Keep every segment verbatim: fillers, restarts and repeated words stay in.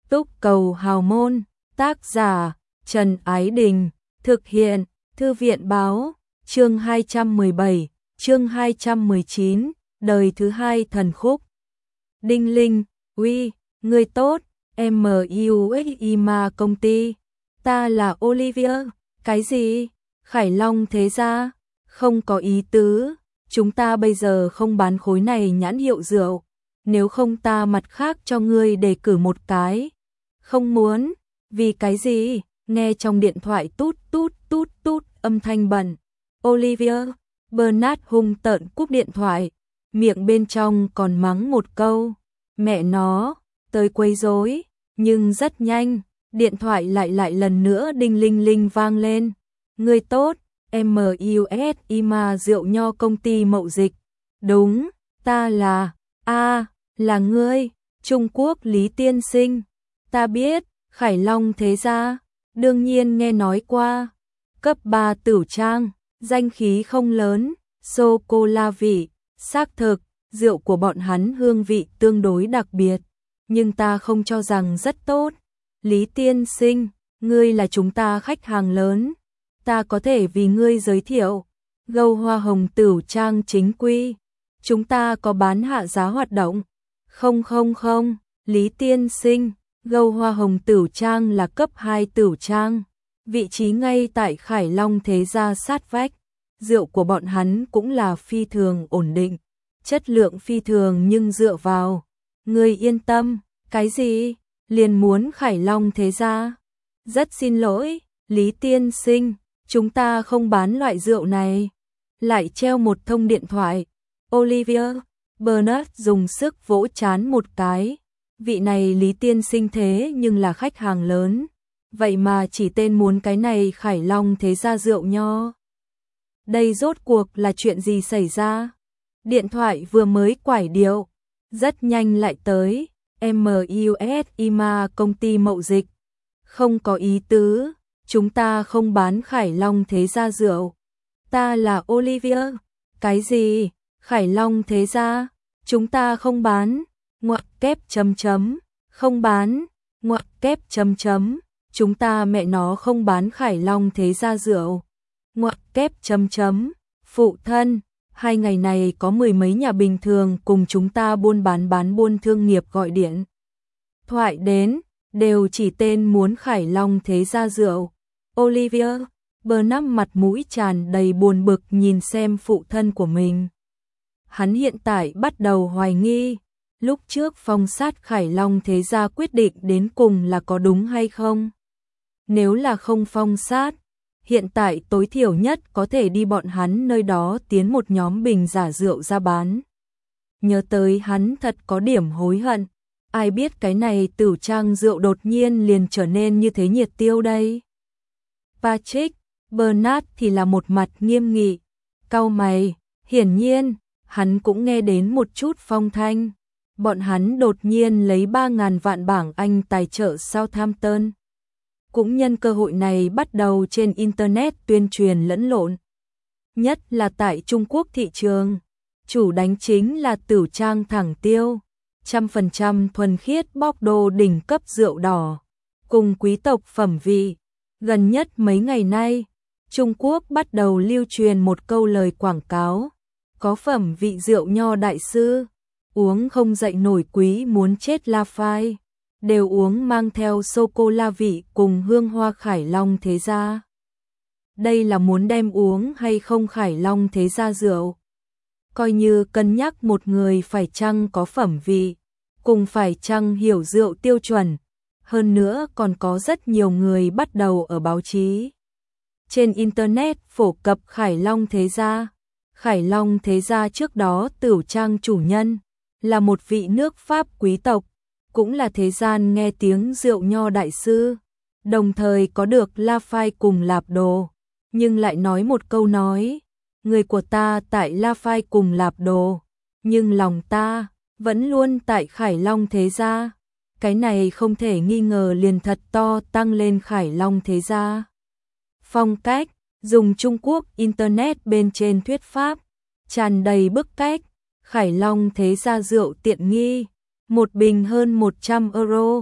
Túc Cầu Hào Môn, tác giả Trần Ái Đình, thực hiện Thư viện Báo, chương hai trăm mười bảy, chương hai trăm mười chín, đời thứ hai thần khúc. Đinh Linh, uy, người tốt, em u ích i ma công ty, ta là Olivia, cái gì? Khải Long thế gia, không có ý tứ, chúng ta bây giờ không bán khối này nhãn hiệu rượu, nếu không ta mặt khác cho ngươi đề cử một cái. Không muốn, vì cái gì? Nghe trong điện thoại tút tút tút tút âm thanh bẩn. Olivia, Bernard hung tợn cúp điện thoại, miệng bên trong còn mắng một câu, mẹ nó, tới quấy rối, nhưng rất nhanh, điện thoại lại lại lần nữa đinh linh linh vang lên. Người tốt, em u ét i ma rượu nho công ty mậu dịch. Đúng, ta là, a là ngươi, Trung Quốc Lý Tiên Sinh. Ta biết, Khải Long thế gia, đương nhiên nghe nói qua. Cấp ba tửu trang, danh khí không lớn, sô-cô-la vị, xác thực, rượu của bọn hắn hương vị tương đối đặc biệt, nhưng ta không cho rằng rất tốt. Lý Tiên Sinh, ngươi là chúng ta khách hàng lớn, ta có thể vì ngươi giới thiệu. Gâu Hoa Hồng tửu trang chính quy, chúng ta có bán hạ giá hoạt động. Không không không, Lý Tiên Sinh, Gâu Hoa Hồng tửu trang là cấp hai tửu trang, vị trí ngay tại Khải Long thế gia sát vách. Rượu của bọn hắn cũng là phi thường ổn định, chất lượng phi thường nhưng dựa vào. Ngươi yên tâm, cái gì? Liền muốn Khải Long thế gia? Rất xin lỗi, Lý Tiên Sinh, chúng ta không bán loại rượu này. Lại treo một thông điện thoại. Olivia, Bernard dùng sức vỗ chán một cái. Vị này Lý Tiên Sinh thế nhưng là khách hàng lớn, vậy mà chỉ tên muốn cái này Khải Long thế gia rượu nho. Đây rốt cuộc là chuyện gì xảy ra? Điện thoại vừa mới quải điệu, rất nhanh lại tới, em u ét i ma công ty mậu dịch. Không có ý tứ, chúng ta không bán Khải Long thế gia rượu. Ta là Olivia. Cái gì? Khải Long thế gia? Chúng ta không bán. Ngoặc kép chấm chấm, không bán. Ngoặc kép chấm chấm, chúng ta mẹ nó không bán Khải Long thế gia rượu. Ngoặc kép chấm chấm, phụ thân, hai ngày này có mười mấy nhà bình thường cùng chúng ta buôn bán bán buôn thương nghiệp gọi điện thoại đến, đều chỉ tên muốn Khải Long thế gia rượu. Olivia, Bernard mặt mũi tràn đầy buồn bực nhìn xem phụ thân của mình. Hắn hiện tại bắt đầu hoài nghi, lúc trước phong sát Khải Long thế gia quyết định đến cùng là có đúng hay không? Nếu là không phong sát, hiện tại tối thiểu nhất có thể đi bọn hắn nơi đó tiến một nhóm bình giả rượu ra bán. Nhớ tới hắn thật có điểm hối hận, ai biết cái này tửu trang rượu đột nhiên liền trở nên như thế nhiệt tiêu đây. Patrick, Bernard thì là một mặt nghiêm nghị, cau mày, hiển nhiên, hắn cũng nghe đến một chút phong thanh. Bọn hắn đột nhiên lấy ba ngàn vạn bảng Anh tài trợ Southampton. Cũng nhân cơ hội này bắt đầu trên Internet tuyên truyền lẫn lộn. Nhất là tại Trung Quốc thị trường, chủ đánh chính là tửu trang thẳng tiêu, trăm phần trăm thuần khiết bóc đô đỉnh cấp rượu đỏ, cùng quý tộc phẩm vị. Gần nhất mấy ngày nay, Trung Quốc bắt đầu lưu truyền một câu lời quảng cáo, có phẩm vị rượu nho đại sư, uống không dậy nổi quý muốn chết La Phai, đều uống mang theo sô-cô-la vị cùng hương hoa Khải Long thế gia. Đây là muốn đem uống hay không Khải Long thế gia rượu. Coi như cân nhắc một người phải chăng có phẩm vị, cùng phải chăng hiểu rượu tiêu chuẩn. Hơn nữa còn có rất nhiều người bắt đầu ở báo chí, trên Internet phổ cập Khải Long thế gia. Khải Long thế gia trước đó tửu trang chủ nhân là một vị nước Pháp quý tộc, cũng là thế gian nghe tiếng rượu nho đại sư, đồng thời có được La Phai cùng Lạp Đồ, nhưng lại nói một câu nói, người của ta tại La Phai cùng Lạp Đồ, nhưng lòng ta vẫn luôn tại Khải Long thế gia. Cái này không thể nghi ngờ liền thật to tăng lên Khải Long thế gia. Phong cách, dùng Trung Quốc Internet bên trên thuyết pháp, tràn đầy bức cách, Khải Long thế gia rượu tiện nghi, một bình hơn một trăm euro,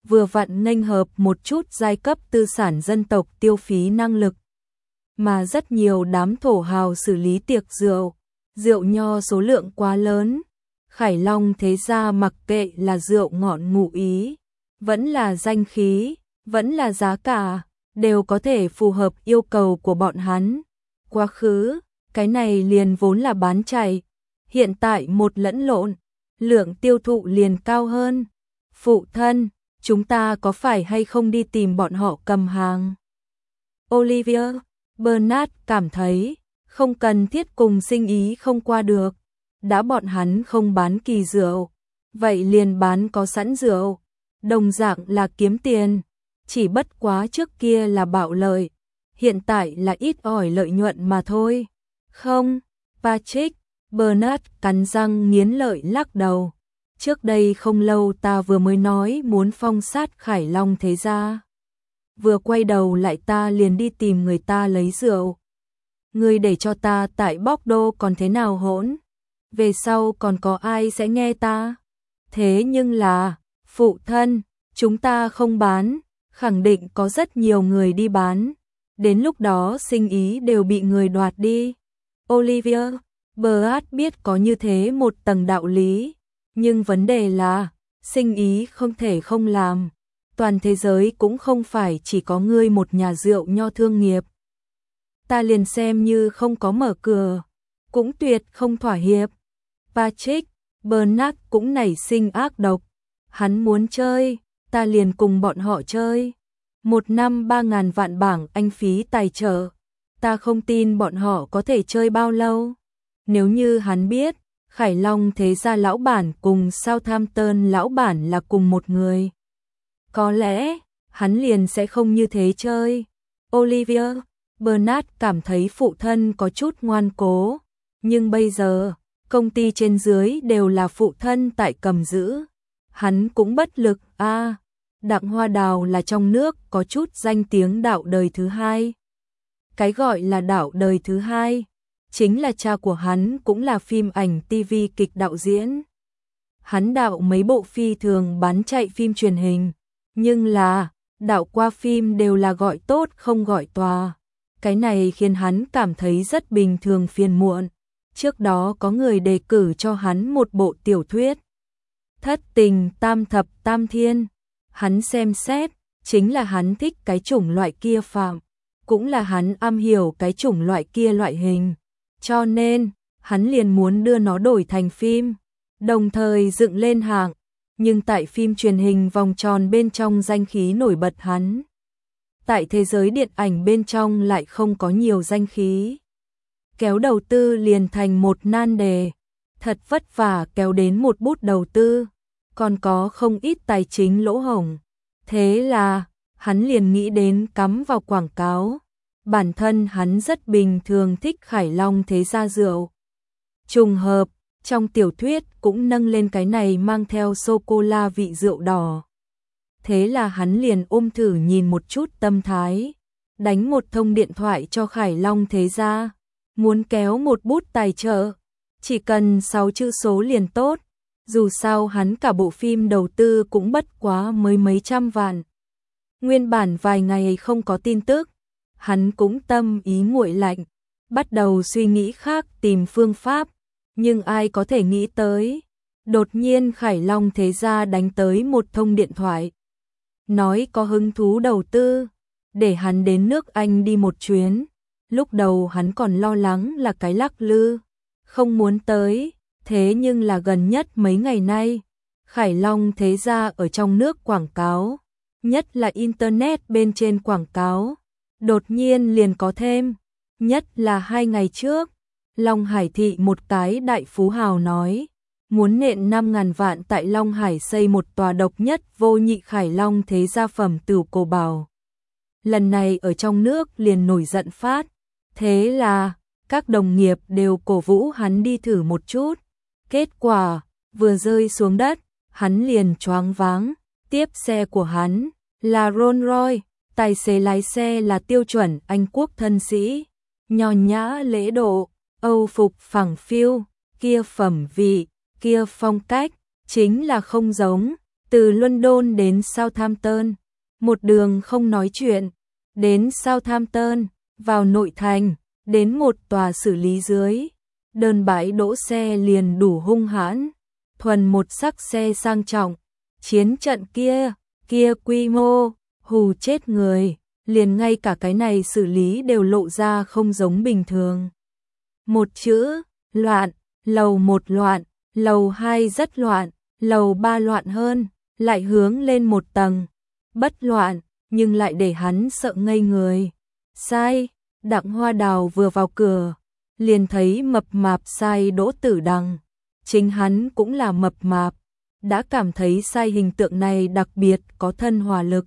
vừa vặn nghênh hợp một chút giai cấp tư sản dân tộc tiêu phí năng lực. Mà rất nhiều đám thổ hào xử lý tiệc rượu, rượu nho số lượng quá lớn. Khải Long thế gia mặc kệ là rượu ngọn ngụ ý, vẫn là danh khí, vẫn là giá cả, đều có thể phù hợp yêu cầu của bọn hắn. Quá khứ, cái này liền vốn là bán chạy, hiện tại một lẫn lộn, lượng tiêu thụ liền cao hơn. Phụ thân, chúng ta có phải hay không đi tìm bọn họ cầm hàng? Olivier, Bernard cảm thấy, không cần thiết cùng sinh ý không qua được. Đã bọn hắn không bán kỳ rượu, vậy liền bán có sẵn rượu, đồng dạng là kiếm tiền, chỉ bất quá trước kia là bạo lợi, hiện tại là ít ỏi lợi nhuận mà thôi. Không, Patrick, Bernard cắn răng nghiến lợi lắc đầu. Trước đây không lâu ta vừa mới nói muốn phong sát Khải Long thế gia. Vừa quay đầu lại ta liền đi tìm người ta lấy rượu. Người để cho ta tại Bordeaux còn thế nào hỗn? Về sau còn có ai sẽ nghe ta? Thế nhưng là, phụ thân, chúng ta không bán, khẳng định có rất nhiều người đi bán. Đến lúc đó sinh ý đều bị người đoạt đi. Olivier, Bernard biết có như thế một tầng đạo lý. Nhưng vấn đề là, sinh ý không thể không làm. Toàn thế giới cũng không phải chỉ có ngươi một nhà rượu nho thương nghiệp. Ta liền xem như không có mở cửa, cũng tuyệt không thỏa hiệp. Patrick, Bernard cũng nảy sinh ác độc. Hắn muốn chơi, ta liền cùng bọn họ chơi. Một năm ba ngàn vạn bảng Anh phí tài trợ. Ta không tin bọn họ có thể chơi bao lâu. Nếu như hắn biết, Khải Long thế gia lão bản cùng Southampton lão bản là cùng một người. Có lẽ, hắn liền sẽ không như thế chơi. Olivier, Bernard cảm thấy phụ thân có chút ngoan cố. Nhưng bây giờ, công ty trên dưới đều là phụ thân tại cầm giữ. Hắn cũng bất lực, a à, Đặng Hoa Đào là trong nước có chút danh tiếng đạo đời thứ hai. Cái gọi là đạo đời thứ hai, chính là cha của hắn cũng là phim ảnh ti vi kịch đạo diễn. Hắn đạo mấy bộ phi thường bán chạy phim truyền hình, nhưng là, đạo qua phim đều là gọi tốt không gọi tòa. Cái này khiến hắn cảm thấy rất bình thường phiền muộn. Trước đó có người đề cử cho hắn một bộ tiểu thuyết. Thất tình tam thập tam thiên. Hắn xem xét, chính là hắn thích cái chủng loại kia phạm. Cũng là hắn am hiểu cái chủng loại kia loại hình. Cho nên, hắn liền muốn đưa nó đổi thành phim. Đồng thời dựng lên hạng. Nhưng tại phim truyền hình vòng tròn bên trong danh khí nổi bật hắn. Tại thế giới điện ảnh bên trong lại không có nhiều danh khí. Kéo đầu tư liền thành một nan đề. Thật vất vả kéo đến một bút đầu tư. Còn có không ít tài chính lỗ hổng. Thế là, hắn liền nghĩ đến cắm vào quảng cáo. Bản thân hắn rất bình thường thích Khải Long thế gia rượu. Trùng hợp, trong tiểu thuyết cũng nâng lên cái này mang theo sô-cô-la vị rượu đỏ. Thế là hắn liền ôm thử nhìn một chút tâm thái. Đánh một thông điện thoại cho Khải Long thế gia. Muốn kéo một bút tài trợ. Chỉ cần sáu chữ số liền tốt. Dù sao hắn cả bộ phim đầu tư cũng bất quá mới mấy trăm vạn. Nguyên bản vài ngày không có tin tức. Hắn cũng tâm ý nguội lạnh. Bắt đầu suy nghĩ khác tìm phương pháp. Nhưng ai có thể nghĩ tới. Đột nhiên Khải Long thế gia đánh tới một thông điện thoại. Nói có hứng thú đầu tư. Để hắn đến nước Anh đi một chuyến. Lúc đầu hắn còn lo lắng là cái lắc lư. Không muốn tới. Thế nhưng là gần nhất mấy ngày nay. Khải Long thế gia ở trong nước quảng cáo. Nhất là Internet bên trên quảng cáo. Đột nhiên liền có thêm. Nhất là hai ngày trước. Long Hải thị một cái đại phú hào nói. Muốn nện năm ngàn vạn tại Long Hải xây một tòa độc nhất vô nhị Khải Long thế gia phẩm tửu cổ bảo. Lần này ở trong nước liền nổi giận phát. Thế là, các đồng nghiệp đều cổ vũ hắn đi thử một chút. Kết quả, vừa rơi xuống đất, hắn liền choáng váng. Tiếp xe của hắn là Rolls-Royce, tài xế lái xe là tiêu chuẩn Anh quốc thân sĩ. Nho nhã lễ độ, Âu phục phẳng phiu, kia phẩm vị, kia phong cách, chính là không giống. Từ London đến Southampton, một đường không nói chuyện, đến Southampton, vào nội thành, đến một tòa xử lý dưới. Đơn bãi đỗ xe liền đủ hung hãn, thuần một sắc xe sang trọng. Chiến trận kia, kia quy mô, hù chết người, liền ngay cả cái này xử lý đều lộ ra không giống bình thường. Một chữ, loạn, lầu một loạn, lầu hai rất loạn, lầu ba loạn hơn, lại hướng lên một tầng, bất loạn, nhưng lại để hắn sợ ngây người. Sai, Đặng Hoa Đào vừa vào cửa, liền thấy mập mạp Sai Đỗ Tử Đằng, chính hắn cũng là mập mạp, đã cảm thấy Sai hình tượng này đặc biệt có thân hòa lực.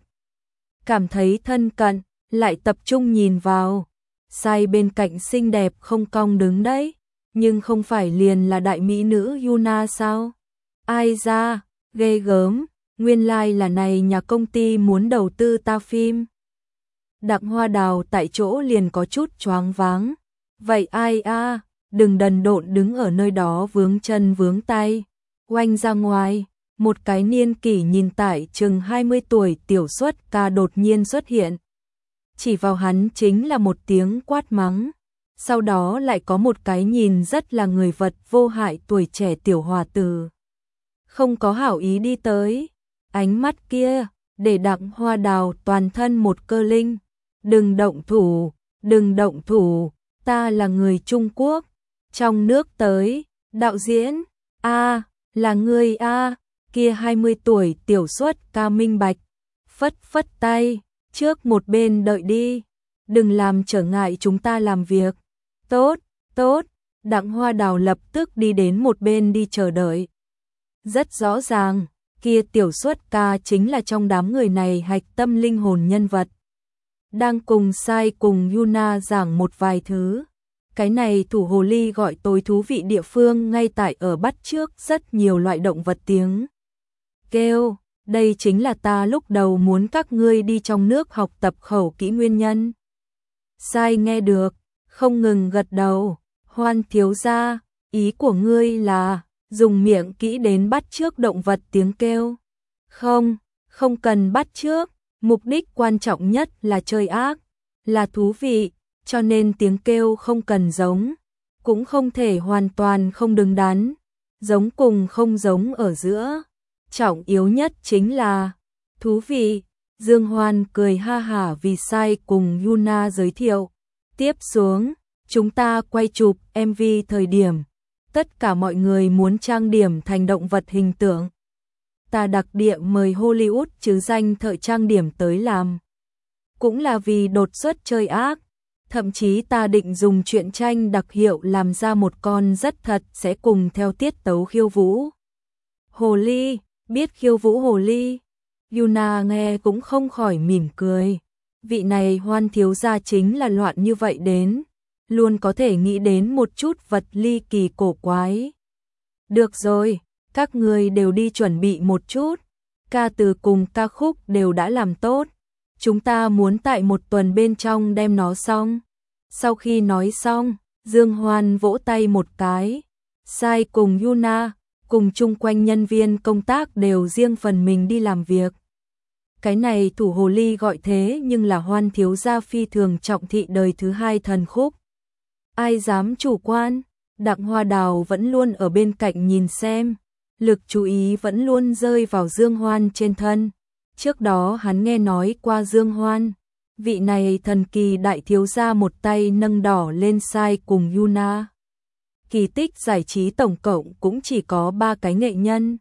Cảm thấy thân cận, lại tập trung nhìn vào. Sai bên cạnh xinh đẹp không cong đứng đấy, nhưng không phải liền là đại mỹ nữ Yuna sao? Ai ra, ghê gớm, nguyên lai like là này nhà công ty muốn đầu tư ta phim. Đặng Hoa Đào tại chỗ liền có chút choáng váng. Vậy ai a, đừng đần độn đứng ở nơi đó vướng chân vướng tay. Oanh ra ngoài, một cái niên kỷ nhìn tại chừng hai mươi tuổi tiểu xuất ca đột nhiên xuất hiện. Chỉ vào hắn chính là một tiếng quát mắng. Sau đó lại có một cái nhìn rất là người vật vô hại tuổi trẻ tiểu hòa tử. Không có hảo ý đi tới. Ánh mắt kia, để Đặng Hoa Đào toàn thân một cơ linh. Đừng động thủ, đừng động thủ, ta là người Trung Quốc. Trong nước tới, đạo diễn, a là người a kia hai mươi tuổi tiểu xuất ca minh bạch. Phất phất tay, trước một bên đợi đi, đừng làm trở ngại chúng ta làm việc. Tốt, tốt, Đặng Hoa Đào lập tức đi đến một bên đi chờ đợi. Rất rõ ràng, kia tiểu xuất ca chính là trong đám người này hạch tâm linh hồn nhân vật. Đang cùng Sai cùng Yuna giảng một vài thứ. Cái này thủ hồ ly gọi tối thú vị địa phương ngay tại ở bắt trước rất nhiều loại động vật tiếng kêu. Đây chính là ta lúc đầu muốn các ngươi đi trong nước học tập khẩu kỹ nguyên nhân. Sai nghe được, không ngừng gật đầu. Hoan thiếu gia, ý của ngươi là dùng miệng kỹ đến bắt chước động vật tiếng kêu. Không, không cần bắt chước, mục đích quan trọng nhất là chơi ác, là thú vị, cho nên tiếng kêu không cần giống, cũng không thể hoàn toàn không đứng đắn, giống cùng không giống ở giữa. Trọng yếu nhất chính là thú vị. Dương Hoan cười ha hả vì Sai cùng Yuna giới thiệu. Tiếp xuống, chúng ta quay chụp em vê thời điểm, tất cả mọi người muốn trang điểm thành động vật hình tượng. Ta đặc địa mời Hollywood chứ danh thợ trang điểm tới làm. Cũng là vì đột xuất chơi ác. Thậm chí ta định dùng truyện tranh đặc hiệu làm ra một con rất thật sẽ cùng theo tiết tấu khiêu vũ. Hồ ly, biết khiêu vũ hồ ly. Yuna nghe cũng không khỏi mỉm cười. Vị này Hoan thiếu gia chính là loạn như vậy đến. Luôn có thể nghĩ đến một chút vật ly kỳ cổ quái. Được rồi, các người đều đi chuẩn bị một chút. Ca từ cùng ca khúc đều đã làm tốt. Chúng ta muốn tại một tuần bên trong đem nó xong. Sau khi nói xong, Dương Hoan vỗ tay một cái. Sai cùng Yuna, cùng chung quanh nhân viên công tác đều riêng phần mình đi làm việc. Cái này thủ hồ ly gọi thế nhưng là Hoan thiếu gia phi thường trọng thị đời thứ hai thần khúc. Ai dám chủ quan, Đặng Hoa Đào vẫn luôn ở bên cạnh nhìn xem. Lực chú ý vẫn luôn rơi vào Dương Hoan trên thân. Trước đó hắn nghe nói qua Dương Hoan. Vị này thần kỳ đại thiếu gia một tay nâng đỏ lên Sai cùng Yuna. Kỳ tích giải trí tổng cộng cũng chỉ có ba cái nghệ nhân.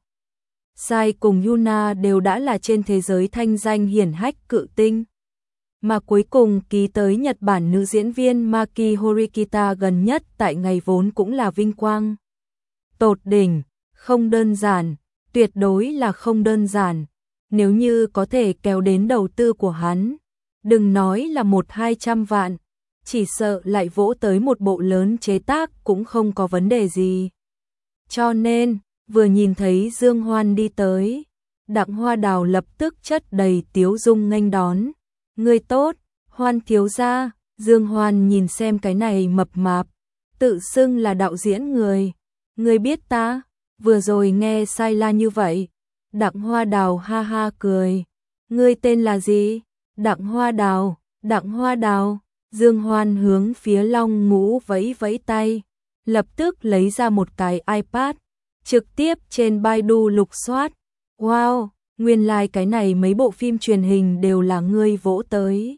Sai cùng Yuna đều đã là trên thế giới thanh danh hiển hách cự tinh. Mà cuối cùng ký tới Nhật Bản nữ diễn viên Maki Horikita gần nhất tại ngày vốn cũng là vinh quang. Tột đỉnh, không đơn giản, tuyệt đối là không đơn giản. Nếu như có thể kéo đến đầu tư của hắn, đừng nói là một hai trăm vạn, chỉ sợ lại vỗ tới một bộ lớn chế tác cũng không có vấn đề gì. Cho nên, vừa nhìn thấy Dương Hoan đi tới, Đặng Hoa Đào lập tức chất đầy tiếu dung nghênh đón. Người tốt, Hoan thiếu gia. Dương Hoan nhìn xem cái này mập mạp, tự xưng là đạo diễn người. Người biết ta, vừa rồi nghe sai la như vậy, Đặng Hoa Đào ha ha cười. Ngươi tên là gì? Đặng Hoa Đào, Đặng Hoa Đào. Dương Hoan hướng phía Long Ngũ vẫy vẫy tay, lập tức lấy ra một cái iPad, trực tiếp trên Baidu lục soát. Wow, nguyên lai like cái này mấy bộ phim truyền hình đều là ngươi vỗ tới.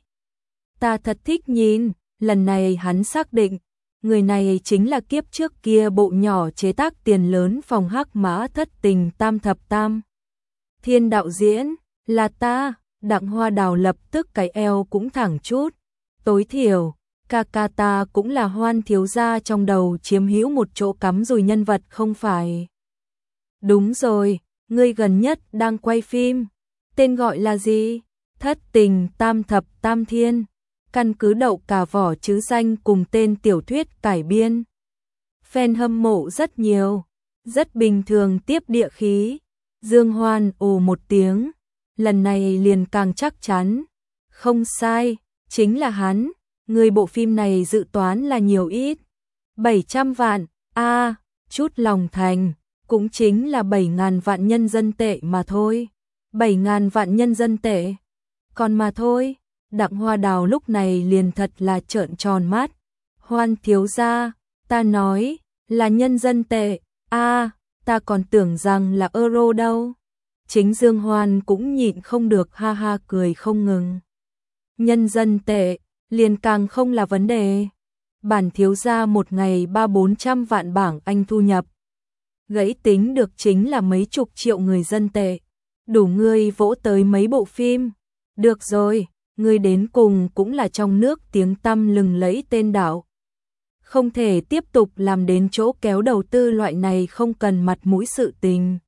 Ta thật thích nhìn, lần này hắn xác định, người này chính là kiếp trước kia bộ nhỏ chế tác tiền lớn phòng Hắc Mã Thất Tình Tam Thập Tam Thiên đạo diễn, là ta. Đặng Hoa Đào lập tức cái eo cũng thẳng chút. Tối thiểu, ca ca ta cũng là Hoan thiếu gia trong đầu chiếm hữu một chỗ cắm rùi nhân vật không phải. Đúng rồi, ngươi gần nhất đang quay phim. Tên gọi là gì? Thất Tình Tam Thập Tam Thiên. Căn cứ đậu cả vỏ chứ danh cùng tên tiểu thuyết cải biên. Fan hâm mộ rất nhiều, rất bình thường tiếp địa khí. Dương Hoan ồ một tiếng, lần này liền càng chắc chắn. Không sai, chính là hắn. Người bộ phim này dự toán là nhiều ít. bảy trăm vạn, a à, chút lòng thành, cũng chính là bảy ngàn vạn nhân dân tệ mà thôi. bảy ngàn vạn nhân dân tệ, còn mà thôi. Đặng Hoa Đào lúc này liền thật là trợn tròn mắt. Hoan thiếu gia, ta nói là nhân dân tệ, a à, ta còn tưởng rằng là euro đâu. Chính Dương Hoan cũng nhịn không được ha ha cười không ngừng. Nhân dân tệ, liền càng không là vấn đề. Bản thiếu gia một ngày ba bốn trăm vạn bảng Anh thu nhập. Gãy tính được chính là mấy chục triệu người dân tệ. Đủ ngươi vỗ tới mấy bộ phim. Được rồi, ngươi đến cùng cũng là trong nước tiếng tăm lừng lẫy tên đạo. Không thể tiếp tục làm đến chỗ kéo đầu tư loại này không cần mặt mũi sự tình.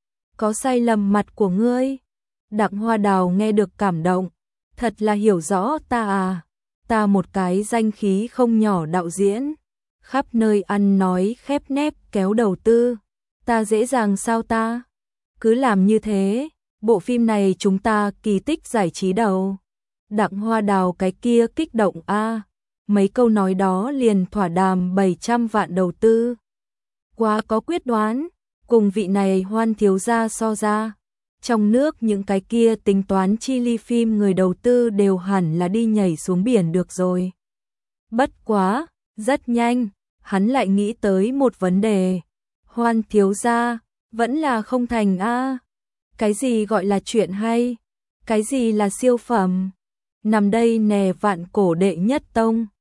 Có sai lầm mặt của ngươi. Đặng Hoa Đào nghe được cảm động. Thật là hiểu rõ ta à. Ta một cái danh khí không nhỏ đạo diễn. Khắp nơi ăn nói khép nép kéo đầu tư. Ta dễ dàng sao ta? Cứ làm như thế. Bộ phim này chúng ta kỳ tích giải trí đầu. Đặng Hoa Đào cái kia kích động a à. Mấy câu nói đó liền thỏa đàm bảy trăm vạn đầu tư. Quá có quyết đoán. Cùng vị này Hoan thiếu gia so ra. Trong nước những cái kia tính toán chi ly phim người đầu tư đều hẳn là đi nhảy xuống biển được rồi. Bất quá, rất nhanh, hắn lại nghĩ tới một vấn đề. Hoan thiếu gia, vẫn là không thành a à. Cái gì gọi là chuyện hay? Cái gì là siêu phẩm? Nằm đây nè vạn cổ đệ nhất tông.